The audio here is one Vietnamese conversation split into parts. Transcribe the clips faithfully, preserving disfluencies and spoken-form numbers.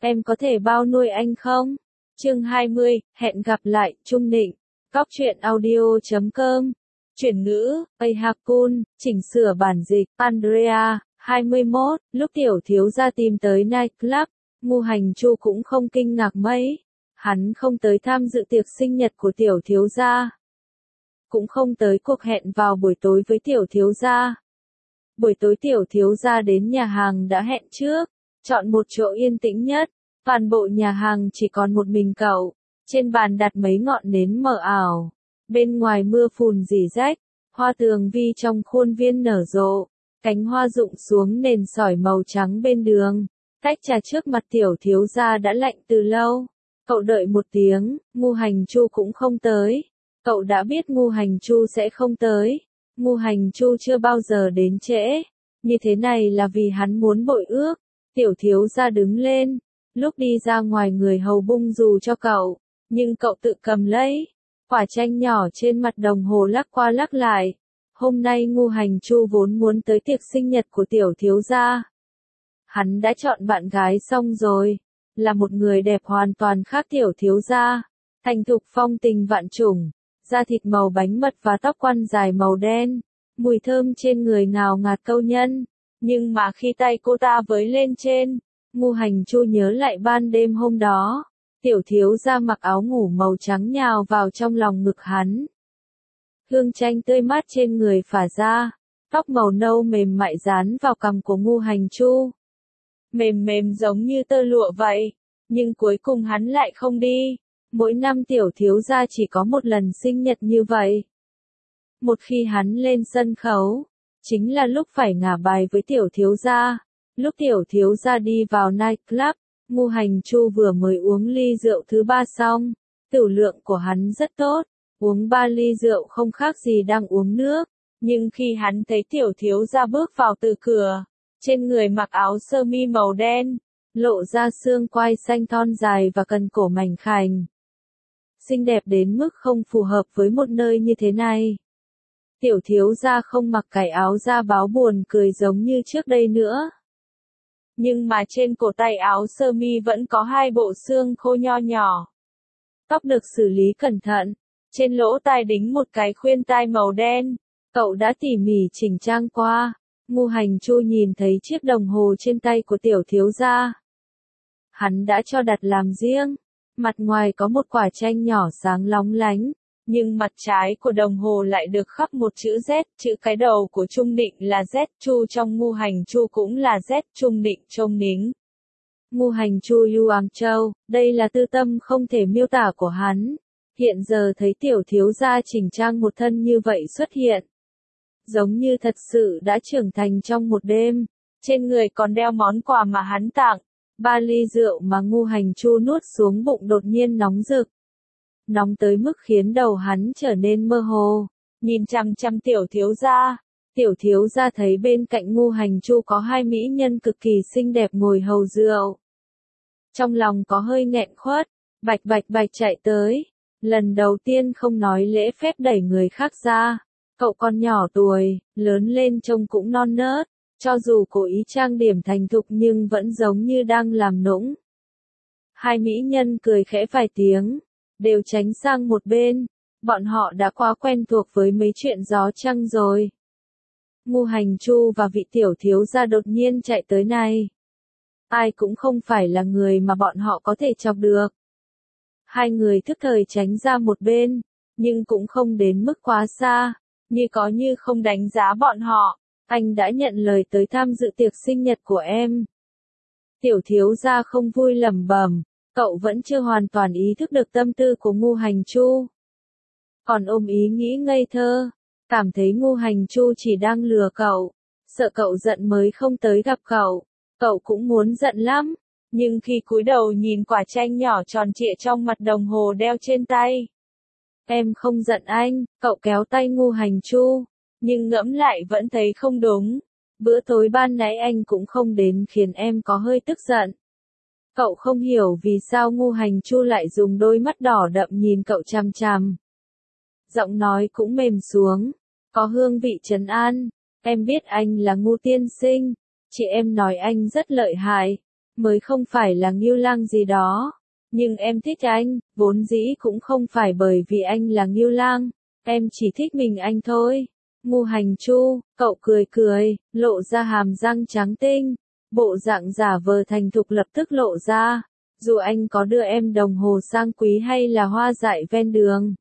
em có thể bao nuôi anh không? Chương hai mươi, hẹn gặp lại, Trung Nịnh. Góc truyện audio chấm com. Chuyển ngữ, Ahakun, chỉnh sửa bản dịch, Andrea, hai mươi mốt, lúc tiểu thiếu gia tìm tới nightclub, Ngu Hành Chu cũng không kinh ngạc mấy. Hắn không tới tham dự tiệc sinh nhật của tiểu thiếu gia. Cũng không tới cuộc hẹn vào buổi tối với tiểu thiếu gia. Buổi tối tiểu thiếu gia đến nhà hàng đã hẹn trước, chọn một chỗ yên tĩnh nhất. Toàn bộ nhà hàng chỉ còn một mình cậu. Trên bàn đặt mấy ngọn nến mờ ảo. Bên ngoài mưa phùn rỉ rách, hoa tường vi trong khuôn viên nở rộ, cánh hoa rụng xuống nền sỏi màu trắng bên đường. Tách trà trước mặt tiểu thiếu gia đã lạnh từ lâu. Cậu đợi một tiếng, Ngu Hành Chu cũng không tới. Cậu đã biết Ngu Hành Chu sẽ không tới. Ngu Hành Chu chưa bao giờ đến trễ. Như thế này là vì hắn muốn bội ước. Tiểu thiếu gia đứng lên. Lúc đi ra ngoài người hầu bung dù cho cậu. Nhưng cậu tự cầm lấy. Quả chanh nhỏ trên mặt đồng hồ lắc qua lắc lại. Hôm nay Ngu Hành Chu vốn muốn tới tiệc sinh nhật của tiểu thiếu gia. Hắn đã chọn bạn gái xong rồi. Là một người đẹp hoàn toàn khác tiểu thiếu gia. Thành thục phong tình vạn trùng. Da thịt màu bánh mật và tóc quăn dài màu đen. Mùi thơm trên người ngào ngạt câu nhân. Nhưng mà khi tay cô ta với lên trên, Ngu Hành Chu nhớ lại ban đêm hôm đó. Tiểu thiếu gia mặc áo ngủ màu trắng nhào vào trong lòng ngực hắn. Hương chanh tươi mát trên người phả ra. Tóc màu nâu mềm mại dán vào cằm của Ngu Hành Chu. Mềm mềm giống như tơ lụa vậy. Nhưng cuối cùng hắn lại không đi. Mỗi năm tiểu thiếu gia chỉ có một lần sinh nhật như vậy. Một khi hắn lên sân khấu, chính là lúc phải ngả bài với tiểu thiếu gia. Lúc tiểu thiếu gia đi vào nightclub, Ngu Hành Chu vừa mới uống ly rượu thứ ba xong. Tửu lượng của hắn rất tốt, uống ba ly rượu không khác gì đang uống nước. Nhưng khi hắn thấy tiểu thiếu gia bước vào từ cửa, trên người mặc áo sơ mi màu đen, lộ ra xương quai xanh thon dài và cần cổ mảnh khảnh. Xinh đẹp đến mức không phù hợp với một nơi như thế này. Tiểu thiếu gia không mặc cái áo da báo buồn cười giống như trước đây nữa. Nhưng mà trên cổ tay áo sơ mi vẫn có hai bộ xương khô nho nhỏ. Tóc được xử lý cẩn thận, trên lỗ tai đính một cái khuyên tai màu đen. Cậu đã tỉ mỉ chỉnh trang qua. Ngu Hành Chu nhìn thấy chiếc đồng hồ trên tay của tiểu thiếu gia. Hắn đã cho đặt làm riêng. Mặt ngoài có một quả chanh nhỏ sáng lóng lánh, nhưng mặt trái của đồng hồ lại được khắc một chữ Z, chữ cái đầu của Trung Nịnh là Z, Chu trong Ngu Hành Chu cũng là Z, Trung Nịnh trông nính. Ngu Hành Chu Yuang Châu, đây là tư tâm không thể miêu tả của hắn. Hiện giờ thấy tiểu thiếu gia chỉnh trang một thân như vậy xuất hiện. Giống như thật sự đã trưởng thành trong một đêm, trên người còn đeo món quà mà hắn tặng. Ba ly rượu mà Ngu Hành Chu nuốt xuống bụng đột nhiên nóng rực. Nóng tới mức khiến đầu hắn trở nên mơ hồ. Nhìn chằm chằm tiểu thiếu gia. Tiểu thiếu gia thấy bên cạnh Ngu Hành Chu có hai mỹ nhân cực kỳ xinh đẹp ngồi hầu rượu. Trong lòng có hơi nghẹn khuất. Bạch bạch bạch chạy tới. Lần đầu tiên không nói lễ phép đẩy người khác ra. Cậu còn nhỏ tuổi, lớn lên trông cũng non nớt. Cho dù cố ý trang điểm thành thục nhưng vẫn giống như đang làm nũng. Hai mỹ nhân cười khẽ vài tiếng, đều tránh sang một bên. Bọn họ đã quá quen thuộc với mấy chuyện gió trăng rồi. Ngu Hành Chu và vị tiểu thiếu gia đột nhiên chạy tới này. Ai cũng không phải là người mà bọn họ có thể chọc được. Hai người thức thời tránh ra một bên, nhưng cũng không đến mức quá xa, như có như không đánh giá bọn họ. Anh đã nhận lời tới tham dự tiệc sinh nhật của em. Tiểu thiếu gia không vui lẩm bẩm, cậu vẫn chưa hoàn toàn ý thức được tâm tư của Ngu Hành Chu. Còn ôm ý nghĩ ngây thơ, cảm thấy Ngu Hành Chu chỉ đang lừa cậu, sợ cậu giận mới không tới gặp cậu. Cậu cũng muốn giận lắm, nhưng khi cúi đầu nhìn quả chanh nhỏ tròn trịa trong mặt đồng hồ đeo trên tay. Em không giận anh, cậu kéo tay Ngu Hành Chu. Nhưng ngẫm lại vẫn thấy không đúng. Bữa tối ban nãy anh cũng không đến khiến em có hơi tức giận. Cậu không hiểu vì sao Ngu Hành Chu lại dùng đôi mắt đỏ đậm nhìn cậu chằm chằm. Giọng nói cũng mềm xuống, có hương vị trấn an. Em biết anh là Ngu tiên sinh, chị em nói anh rất lợi hại, mới không phải là Ngưu Lang gì đó. Nhưng em thích anh, vốn dĩ cũng không phải bởi vì anh là Ngưu Lang, em chỉ thích mình anh thôi. Ngô Hành Chu, cậu cười cười, lộ ra hàm răng trắng tinh, bộ dạng giả vờ thành thục lập tức lộ ra. Dù anh có đưa em đồng hồ sang quý hay là hoa dại ven đường,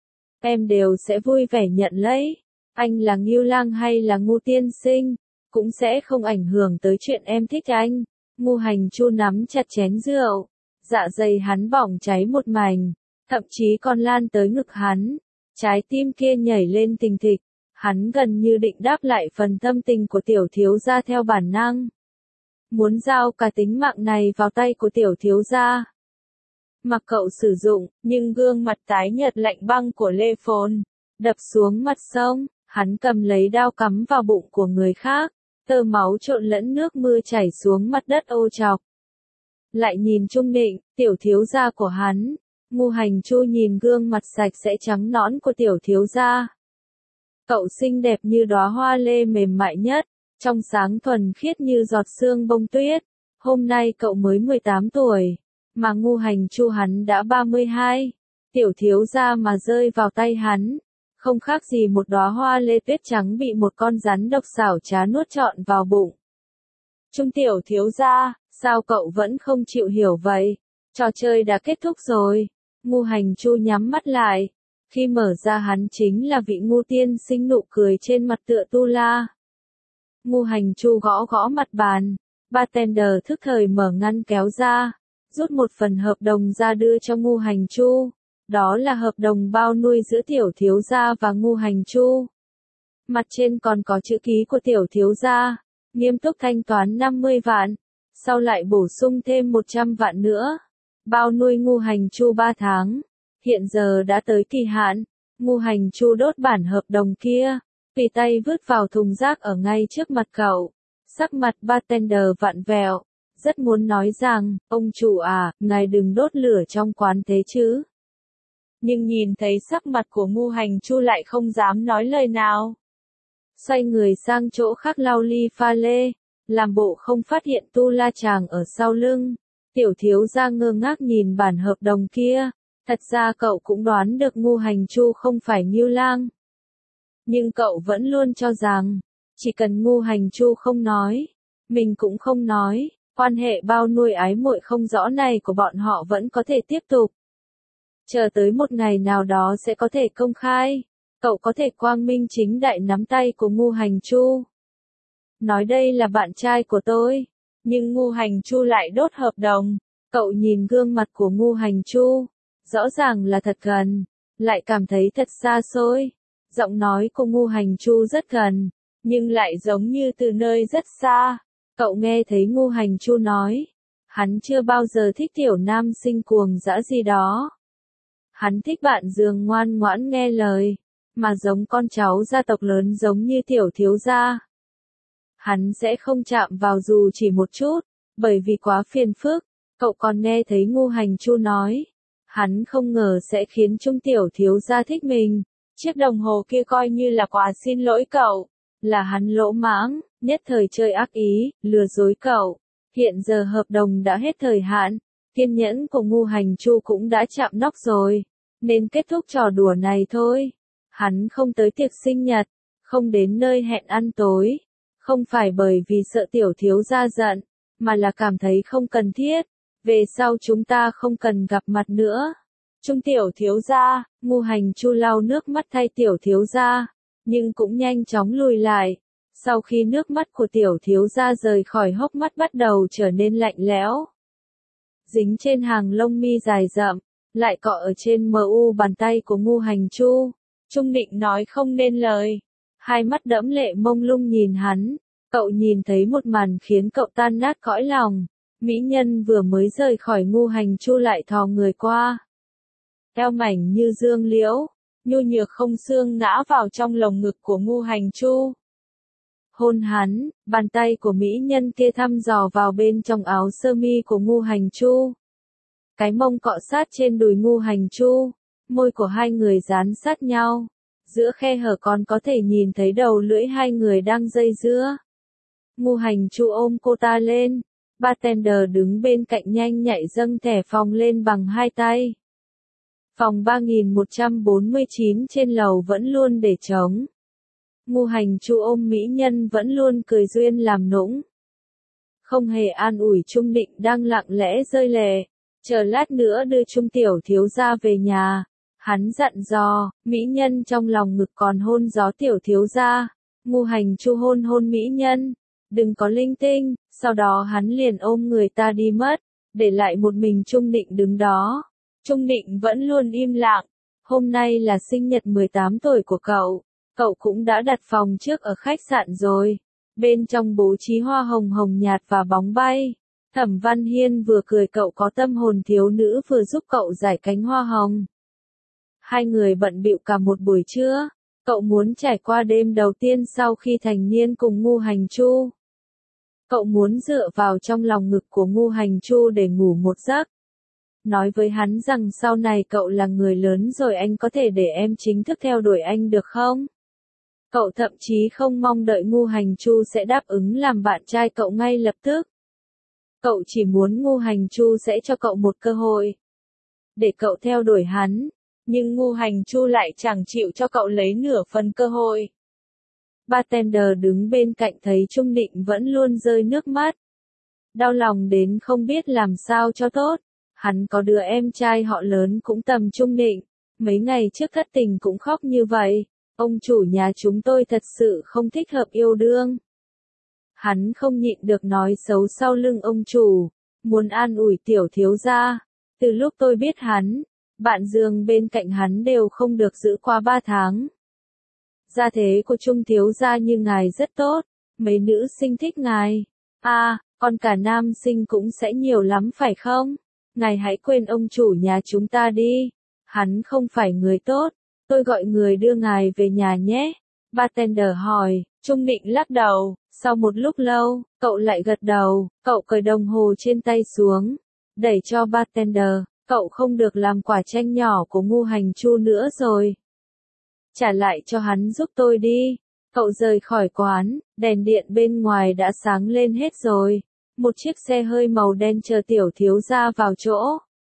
em đều sẽ vui vẻ nhận lấy. Anh là Ngưu Lang hay là Ngô tiên sinh, cũng sẽ không ảnh hưởng tới chuyện em thích anh. Ngô Hành Chu nắm chặt chén rượu, dạ dày hắn bỏng cháy một mảnh, thậm chí còn lan tới ngực hắn. Trái tim kia nhảy lên thình thịch, hắn gần như định đáp lại phần tâm tình của tiểu thiếu gia theo bản năng. Muốn giao cả tính mạng này vào tay của tiểu thiếu gia. Mặc cậu sử dụng, nhưng gương mặt tái nhợt lạnh băng của Lê Phồn đập xuống mặt sông, hắn cầm lấy đao cắm vào bụng của người khác, tơ máu trộn lẫn nước mưa chảy xuống mặt đất ô chọc. Lại nhìn Trung Nịnh, tiểu thiếu gia của hắn, Ngô Hành Chu nhìn gương mặt sạch sẽ trắng nõn của tiểu thiếu gia. Cậu xinh đẹp như đóa hoa lê mềm mại nhất, trong sáng thuần khiết như giọt sương bông tuyết. Hôm nay cậu mới mười tám tuổi, mà Ngô Hành Chu hắn đã ba mươi hai. Tiểu thiếu gia mà rơi vào tay hắn, không khác gì một đóa hoa lê tuyết trắng bị một con rắn độc xảo trá nuốt trọn vào bụng. Trung tiểu thiếu gia, sao cậu vẫn không chịu hiểu vậy? Trò chơi đã kết thúc rồi. Ngô Hành Chu nhắm mắt lại. Khi mở ra hắn chính là vị Ngô tiên sinh nụ cười trên mặt tựa tu la. Ngô Hành Chu gõ gõ mặt bàn. Bartender thức thời mở ngăn kéo ra, rút một phần hợp đồng ra đưa cho Ngô Hành Chu. Đó là hợp đồng bao nuôi giữa tiểu thiếu gia và Ngô Hành Chu. Mặt trên còn có chữ ký của tiểu thiếu gia, nghiêm túc thanh toán năm mươi vạn, sau lại bổ sung thêm một trăm vạn nữa. Bao nuôi Ngô Hành Chu ba tháng, hiện giờ đã tới kỳ hạn. Ngô Hành Chu đốt bản hợp đồng kia, tùy tay vứt vào thùng rác ở ngay trước mặt cậu. Sắc mặt bartender vặn vẹo, rất muốn nói rằng, ông chủ à, ngài đừng đốt lửa trong quán thế chứ. Nhưng nhìn thấy sắc mặt của Ngô Hành Chu lại không dám nói lời nào. Xoay người sang chỗ khác lau ly pha lê, làm bộ không phát hiện tu la chàng ở sau lưng. Tiểu thiếu gia ngơ ngác nhìn bản hợp đồng kia, thật ra cậu cũng đoán được Ngô Hành Chu không phải Ngưu Lang. Nhưng cậu vẫn luôn cho rằng, chỉ cần Ngô Hành Chu không nói, mình cũng không nói, quan hệ bao nuôi ái muội không rõ này của bọn họ vẫn có thể tiếp tục. Chờ tới một ngày nào đó sẽ có thể công khai, cậu có thể quang minh chính đại nắm tay của Ngô Hành Chu. Nói đây là bạn trai của tôi, nhưng Ngô Hành Chu lại đốt hợp đồng. Cậu nhìn gương mặt của Ngô Hành Chu, rõ ràng là thật gần, lại cảm thấy thật xa xôi. Giọng nói của Ngô Hành Chu rất gần, nhưng lại giống như từ nơi rất xa. Cậu nghe thấy Ngô Hành Chu nói, hắn chưa bao giờ thích tiểu nam sinh cuồng dã gì đó. Hắn thích bạn giường ngoan ngoãn nghe lời, mà giống con cháu gia tộc lớn giống như tiểu thiếu gia. Hắn sẽ không chạm vào dù chỉ một chút, bởi vì quá phiền phức. Cậu còn nghe thấy Ngô Hành Chu nói, hắn không ngờ sẽ khiến Trung tiểu thiếu gia thích mình. Chiếc đồng hồ kia coi như là quà xin lỗi cậu, là hắn lỗ mãng, nhất thời chơi ác ý, lừa dối cậu. Hiện giờ hợp đồng đã hết thời hạn, kiên nhẫn của Ngô Hành Chu cũng đã chạm nóc rồi, nên kết thúc trò đùa này thôi. Hắn không tới tiệc sinh nhật, không đến nơi hẹn ăn tối, không phải bởi vì sợ tiểu thiếu gia giận, mà là cảm thấy không cần thiết. Về sau chúng ta không cần gặp mặt nữa. Trung tiểu thiếu gia, Ngô Hành Chu lau nước mắt thay tiểu thiếu gia, nhưng cũng nhanh chóng lùi lại. Sau khi nước mắt của tiểu thiếu gia rời khỏi hốc mắt bắt đầu trở nên lạnh lẽo, dính trên hàng lông mi dài rậm, lại cọ ở trên mờ u bàn tay của Ngô Hành Chu. Trung Định nói không nên lời, hai mắt đẫm lệ mông lung nhìn hắn. Cậu nhìn thấy một màn khiến cậu tan nát cõi lòng. Mỹ nhân vừa mới rời khỏi Ngô Hành Chu lại thò người qua. Eo mảnh như dương liễu, nhu nhược không xương ngã vào trong lồng ngực của Ngô Hành Chu. Hôn hắn, bàn tay của mỹ nhân kia thăm dò vào bên trong áo sơ mi của Ngô Hành Chu. Cái mông cọ sát trên đùi Ngô Hành Chu, môi của hai người dán sát nhau. Giữa khe hở còn có thể nhìn thấy đầu lưỡi hai người đang dây dưa. Ngô Hành Chu ôm cô ta lên, Bartender đứng bên cạnh nhanh nhạy dâng thẻ phòng lên bằng hai tay. Phòng ba nghìn một trăm bốn mươi chín trên lầu vẫn luôn để trống. Ngu Hành Chu ôm mỹ nhân vẫn luôn cười duyên làm nũng. Không hề an ủi Trung Định đang lặng lẽ rơi lệ. Chờ lát nữa đưa Trung tiểu thiếu gia về nhà. Hắn dặn dò, mỹ nhân trong lòng ngực còn hôn gió tiểu thiếu gia. Ngu Hành Chu hôn hôn mỹ nhân. Đừng có linh tinh, sau đó hắn liền ôm người ta đi mất. Để lại một mình Trung Định đứng đó. Trung Định vẫn luôn im lặng. Hôm nay là sinh nhật mười tám tuổi của cậu. Cậu cũng đã đặt phòng trước ở khách sạn rồi. Bên trong bố trí hoa hồng hồng nhạt và bóng bay. Thẩm Văn Hiên vừa cười cậu có tâm hồn thiếu nữ vừa giúp cậu giải cánh hoa hồng. Hai người bận bịu cả một buổi trưa. Cậu muốn trải qua đêm đầu tiên sau khi thành niên cùng Ngu Hành Chu. Cậu muốn dựa vào trong lòng ngực của Ngu Hành Chu để ngủ một giấc. Nói với hắn rằng sau này cậu là người lớn rồi anh có thể để em chính thức theo đuổi anh được không? Cậu thậm chí không mong đợi Ngu Hành Chu sẽ đáp ứng làm bạn trai cậu ngay lập tức. Cậu chỉ muốn Ngu Hành Chu sẽ cho cậu một cơ hội. Để cậu theo đuổi hắn. Nhưng Ngu Hành Chu lại chẳng chịu cho cậu lấy nửa phần cơ hội. Bartender đứng bên cạnh thấy Trung Định vẫn luôn rơi nước mắt. Đau lòng đến không biết làm sao cho tốt. Hắn có đứa em trai họ lớn cũng tầm Trung Định. Mấy ngày trước thất tình cũng khóc như vậy. Ông chủ nhà chúng tôi thật sự không thích hợp yêu đương. Hắn không nhịn được nói xấu sau lưng ông chủ. Muốn an ủi tiểu thiếu gia. Từ lúc tôi biết hắn, bạn giường bên cạnh hắn đều không được giữ qua ba tháng. Gia thế của Trung thiếu gia như ngài rất tốt. Mấy nữ sinh thích ngài. À, còn cả nam sinh cũng sẽ nhiều lắm phải không? Ngài hãy quên ông chủ nhà chúng ta đi. Hắn không phải người tốt. Tôi gọi người đưa ngài về nhà nhé. Bartender hỏi. Trung Định lắc đầu. Sau một lúc lâu, cậu lại gật đầu. Cậu cởi đồng hồ trên tay xuống. Đẩy cho bartender. Cậu không được làm quả chanh nhỏ của Ngu Hành Chu nữa rồi. Trả lại cho hắn giúp tôi đi. Cậu rời khỏi quán. Đèn điện bên ngoài đã sáng lên hết rồi. Một chiếc xe hơi màu đen chờ tiểu thiếu gia vào chỗ.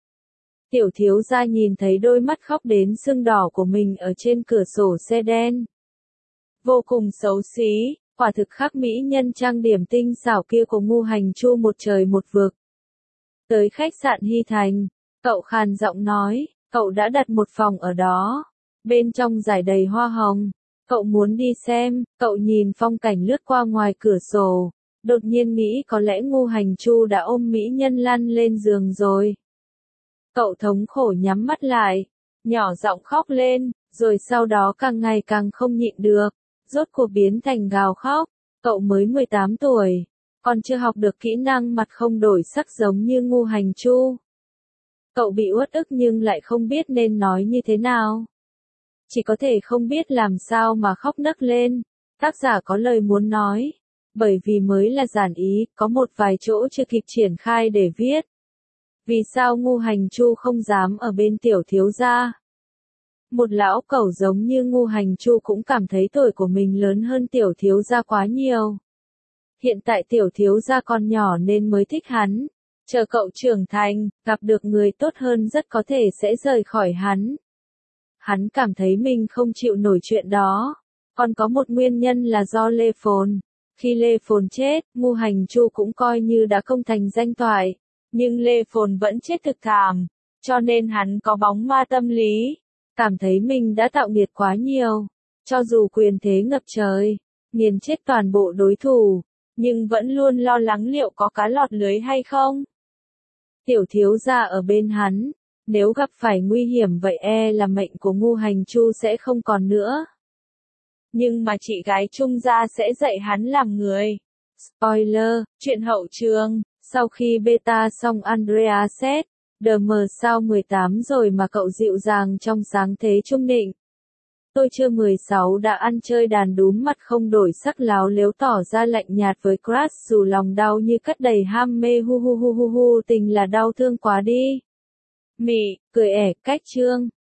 Tiểu thiếu gia nhìn thấy đôi mắt khóc đến sưng đỏ của mình ở trên cửa sổ xe đen. Vô cùng xấu xí, quả thực khắc mỹ nhân trang điểm tinh xảo kia của Ngu Hành Chu một trời một vực. Tới khách sạn Hy Thành, cậu khàn giọng nói, cậu đã đặt một phòng ở đó. Bên trong rải đầy hoa hồng. Cậu muốn đi xem, cậu nhìn phong cảnh lướt qua ngoài cửa sổ. Đột nhiên nghĩ có lẽ Ngu Hành Chu đã ôm mỹ nhân lăn lên giường rồi. Cậu thống khổ nhắm mắt lại, nhỏ giọng khóc lên, rồi sau đó càng ngày càng không nhịn được, rốt cuộc biến thành gào khóc. Cậu mới mười tám tuổi, còn chưa học được kỹ năng mặt không đổi sắc giống như Ngu Hành Chu. Cậu bị uất ức nhưng lại không biết nên nói như thế nào. Chỉ có thể không biết làm sao mà khóc nấc lên. Tác giả có lời muốn nói. Bởi vì mới là giản ý, có một vài chỗ chưa kịp triển khai để viết. Vì sao Ngu Hành Chu không dám ở bên tiểu thiếu gia? Một lão cẩu giống như Ngu Hành Chu cũng cảm thấy tuổi của mình lớn hơn tiểu thiếu gia quá nhiều. Hiện tại tiểu thiếu gia còn nhỏ nên mới thích hắn. Chờ cậu trưởng thành, gặp được người tốt hơn rất có thể sẽ rời khỏi hắn. Hắn cảm thấy mình không chịu nổi chuyện đó. Còn có một nguyên nhân là do Lê Phồn. Khi Lê Phồn chết, Ngu Hành Chu cũng coi như đã công thành danh toại. Nhưng Lê Phồn vẫn chết thực thảm. Cho nên hắn có bóng ma tâm lý. Cảm thấy mình đã tạo nghiệt quá nhiều. Cho dù quyền thế ngập trời, nghiền chết toàn bộ đối thủ, nhưng vẫn luôn lo lắng liệu có cá lọt lưới hay không. Tiểu thiếu gia ở bên hắn. Nếu gặp phải nguy hiểm vậy e là mệnh của Ngu Hành Chu sẽ không còn nữa. Nhưng mà chị gái Trung gia sẽ dạy hắn làm người. Spoiler, chuyện hậu trường, sau khi beta xong Andrea xét, đờ mờ sao mười tám rồi mà cậu dịu dàng trong sáng thế Trung Định. Tôi chưa mười sáu đã ăn chơi đàn đúm mặt không đổi sắc láo lếu tỏ ra lạnh nhạt với crush dù lòng đau như cất đầy ham mê hu hu hu hu hu tình là đau thương quá đi. Mị, cười ẻ, cách chương.